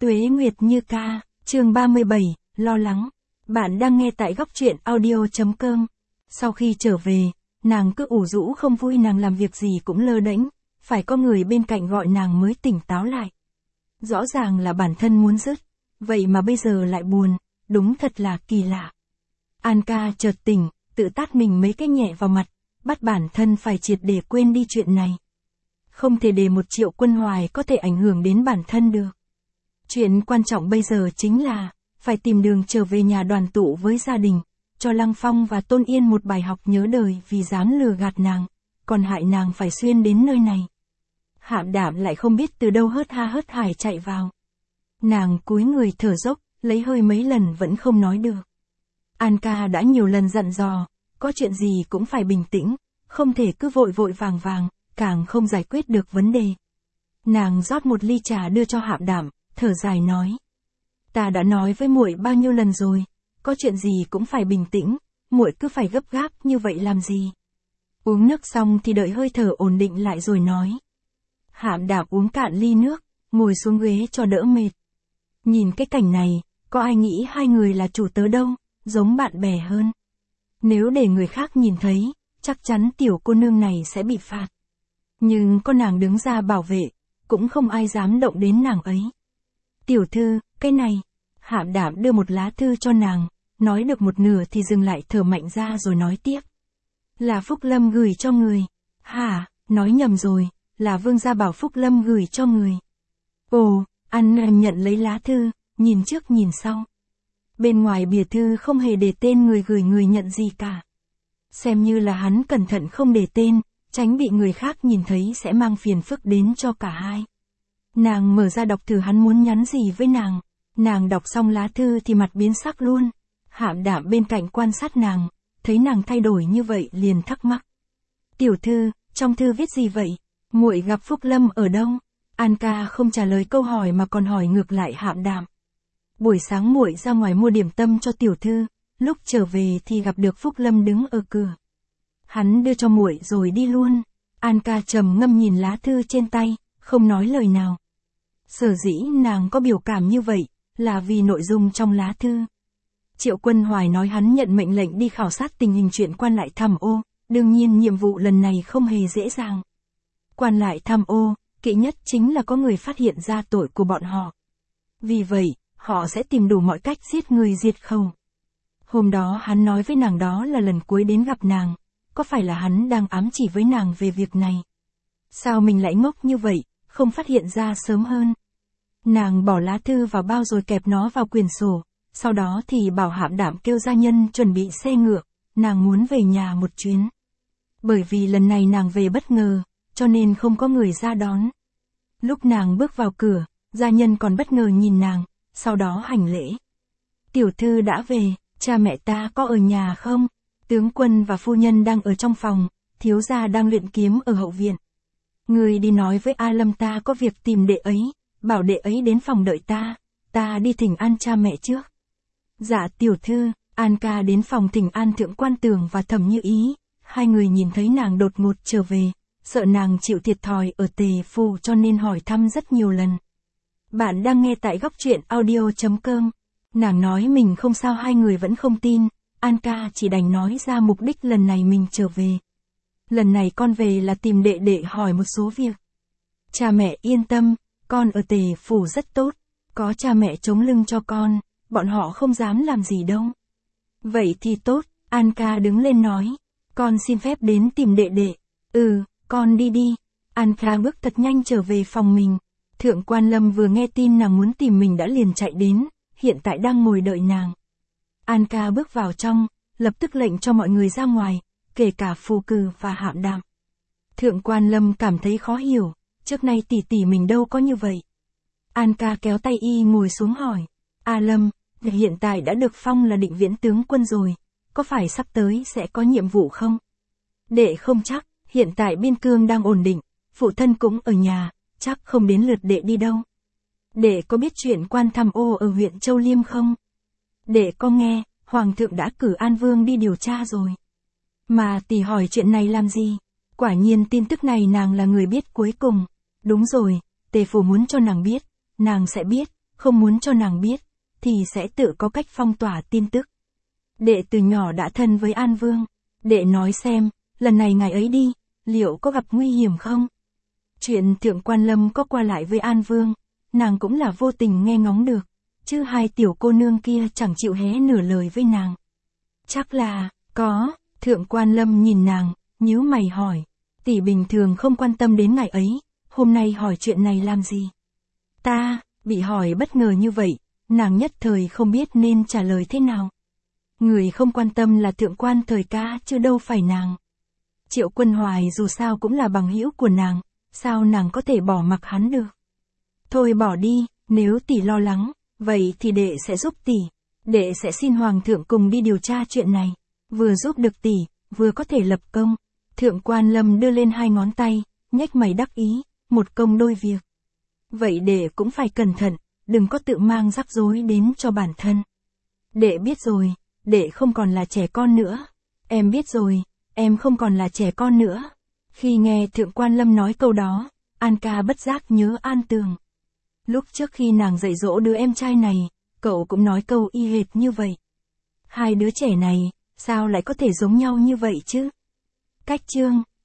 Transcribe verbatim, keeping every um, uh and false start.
Tuế Nguyệt Như Ca, chương ba mươi bảy, lo lắng. Bạn đang nghe tại góc truyện audio.com. Sau khi trở về, nàng cứ ủ rũ không vui, nàng làm việc gì cũng lơ đễnh, phải có người bên cạnh gọi nàng mới tỉnh táo lại. Rõ ràng là bản thân muốn dứt, vậy mà bây giờ lại buồn, đúng thật là kỳ lạ. An ca chợt tỉnh, tự tát mình mấy cái nhẹ vào mặt, bắt bản thân phải triệt để quên đi chuyện này. Không thể để một Triệu Quân Hoài có thể ảnh hưởng đến bản thân được. Chuyện quan trọng bây giờ chính là, phải tìm đường trở về nhà đoàn tụ với gia đình, cho Lăng Phong và Tôn Yên một bài học nhớ đời vì dám lừa gạt nàng, còn hại nàng phải xuyên đến nơi này. Hạm Đạm lại không biết từ đâu hớt ha hớt hải chạy vào. Nàng cúi người thở dốc, lấy hơi mấy lần vẫn không nói được. An ca đã nhiều lần dặn dò, có chuyện gì cũng phải bình tĩnh, không thể cứ vội vội vàng vàng, càng không giải quyết được vấn đề. Nàng rót một ly trà đưa cho Hạm Đạm, thở dài nói: "Ta đã nói với muội bao nhiêu lần rồi, có chuyện gì cũng phải bình tĩnh, muội cứ phải gấp gáp như vậy làm gì?" Uống nước xong thì đợi hơi thở ổn định lại rồi nói. Hạm Đạm uống cạn ly nước, ngồi xuống ghế cho đỡ mệt. Nhìn cái cảnh này, có ai nghĩ hai người là chủ tớ đâu, giống bạn bè hơn. Nếu để người khác nhìn thấy, chắc chắn tiểu cô nương này sẽ bị phạt. Nhưng có nàng đứng ra bảo vệ, cũng không ai dám động đến nàng ấy. "Tiểu thư, cái này." Hạm Đạm đưa một lá thư cho nàng, nói được một nửa thì dừng lại, thở mạnh ra rồi nói tiếp. "Là Phúc Lâm gửi cho người." "Hả, nói nhầm rồi, là Vương gia bảo Phúc Lâm gửi cho người." "Ồ." An nhận lấy lá thư, nhìn trước nhìn sau. Bên ngoài bìa thư không hề để tên người gửi người nhận gì cả. Xem như là hắn cẩn thận không để tên, tránh bị người khác nhìn thấy sẽ mang phiền phức đến cho cả hai. Nàng mở ra đọc thử hắn muốn nhắn gì với nàng. Nàng đọc xong lá thư thì mặt biến sắc luôn. Hạm Đạm bên cạnh quan sát nàng, thấy nàng thay đổi như vậy liền thắc mắc. "Tiểu thư, trong thư viết gì vậy? Muội gặp Phúc Lâm ở đâu?" An ca không trả lời câu hỏi mà còn hỏi ngược lại Hạm Đạm. "Buổi sáng muội ra ngoài mua điểm tâm cho tiểu thư, lúc trở về thì gặp được Phúc Lâm đứng ở cửa. Hắn đưa cho muội rồi đi luôn." An ca trầm ngâm nhìn lá thư trên tay, không nói lời nào. Sở dĩ nàng có biểu cảm như vậy, là vì nội dung trong lá thư. Triệu Quân Hoài nói hắn nhận mệnh lệnh đi khảo sát tình hình chuyện quan lại tham ô, đương nhiên nhiệm vụ lần này không hề dễ dàng. Quan lại tham ô, kỵ nhất chính là có người phát hiện ra tội của bọn họ. Vì vậy, họ sẽ tìm đủ mọi cách giết người diệt khẩu. Hôm đó hắn nói với nàng đó là lần cuối đến gặp nàng, có phải là hắn đang ám chỉ với nàng về việc này? Sao mình lại ngốc như vậy, không phát hiện ra sớm hơn? Nàng bỏ lá thư vào bao rồi kẹp nó vào quyển sổ, sau đó thì bảo Hạm Đạm kêu gia nhân chuẩn bị xe ngựa, nàng muốn về nhà một chuyến. Bởi vì lần này nàng về bất ngờ, cho nên không có người ra đón. Lúc nàng bước vào cửa, gia nhân còn bất ngờ nhìn nàng, sau đó hành lễ. "Tiểu thư đã về, cha mẹ ta có ở nhà không? Tướng quân và phu nhân đang ở trong phòng, thiếu gia đang luyện kiếm ở hậu viện. Người đi nói với A Lâm ta có việc tìm đệ ấy, bảo đệ ấy đến phòng đợi ta, ta đi thỉnh an cha mẹ trước." "Dạ tiểu thư." An ca đến phòng thỉnh an Thượng Quan Tường và Thẩm Như Ý. Hai người nhìn thấy nàng đột ngột trở về, sợ nàng chịu thiệt thòi ở Tề Phủ cho nên hỏi thăm rất nhiều lần. Bạn đang nghe tại góc truyện audio.com. Nàng nói mình không sao, hai người vẫn không tin. An ca chỉ đành nói ra mục đích lần này mình trở về. "Lần này con về là tìm đệ đệ hỏi một số việc. Cha mẹ yên tâm, con ở Tề Phủ rất tốt, có cha mẹ chống lưng cho con, bọn họ không dám làm gì đâu." "Vậy thì tốt." An ca đứng lên nói. "Con xin phép đến tìm đệ đệ." "Ừ, con đi đi." An ca bước thật nhanh trở về phòng mình. Thượng Quan Lâm vừa nghe tin nàng muốn tìm mình đã liền chạy đến, hiện tại đang ngồi đợi nàng. An ca bước vào trong, lập tức lệnh cho mọi người ra ngoài, kể cả Phù Cừ và Hạm Đạm. Thượng Quan Lâm cảm thấy khó hiểu, trước nay tỷ tỷ mình đâu có như vậy. An ca kéo tay y ngồi xuống hỏi. "A Lâm, hiện tại đã được phong là định viễn tướng quân rồi, có phải sắp tới sẽ có nhiệm vụ không?" "Đệ không chắc, hiện tại biên cương đang ổn định, phụ thân cũng ở nhà, chắc không đến lượt đệ đi đâu." "Đệ có biết chuyện quan tham ô ở huyện Châu Liêm không?" "Đệ có nghe, Hoàng thượng đã cử An Vương đi điều tra rồi." "Mà tỷ hỏi chuyện này làm gì? Quả nhiên tin tức này nàng là người biết cuối cùng." "Đúng rồi, Tề Phủ muốn cho nàng biết, nàng sẽ biết, không muốn cho nàng biết, thì sẽ tự có cách phong tỏa tin tức. Đệ từ nhỏ đã thân với An Vương. Đệ nói xem, lần này ngài ấy đi, liệu có gặp nguy hiểm không? Chuyện Thượng Quan Lâm có qua lại với An Vương, nàng cũng là vô tình nghe ngóng được, chứ hai tiểu cô nương kia chẳng chịu hé nửa lời với nàng. Chắc là, có, Thượng Quan Lâm nhìn nàng, nhíu mày hỏi, tỷ bình thường không quan tâm đến ngài ấy, hôm nay hỏi chuyện này làm gì? Ta, bị hỏi bất ngờ như vậy, nàng nhất thời không biết nên trả lời thế nào. Người không quan tâm là Thượng Quan Thời Ca chứ đâu phải nàng. Triệu Quân Hoài dù sao cũng là bằng hữu của nàng, sao nàng có thể bỏ mặc hắn được? Thôi bỏ đi, nếu tỷ lo lắng, vậy thì đệ sẽ giúp tỷ. Đệ sẽ xin Hoàng thượng cùng đi điều tra chuyện này, vừa giúp được tỷ, vừa có thể lập công. Thượng Quan Lâm đưa lên hai ngón tay, nhếch mày đắc ý, một công đôi việc. Vậy đệ cũng phải cẩn thận, đừng có tự mang rắc rối đến cho bản thân. Đệ biết rồi, đệ không còn là trẻ con nữa. Em biết rồi, em không còn là trẻ con nữa. Khi nghe Thượng Quan Lâm nói câu đó, An ca bất giác nhớ An Tường. Lúc trước khi nàng dạy dỗ đứa em trai này, cậu cũng nói câu y hệt như vậy. Hai đứa trẻ này, sao lại có thể giống nhau như vậy chứ? Cách chương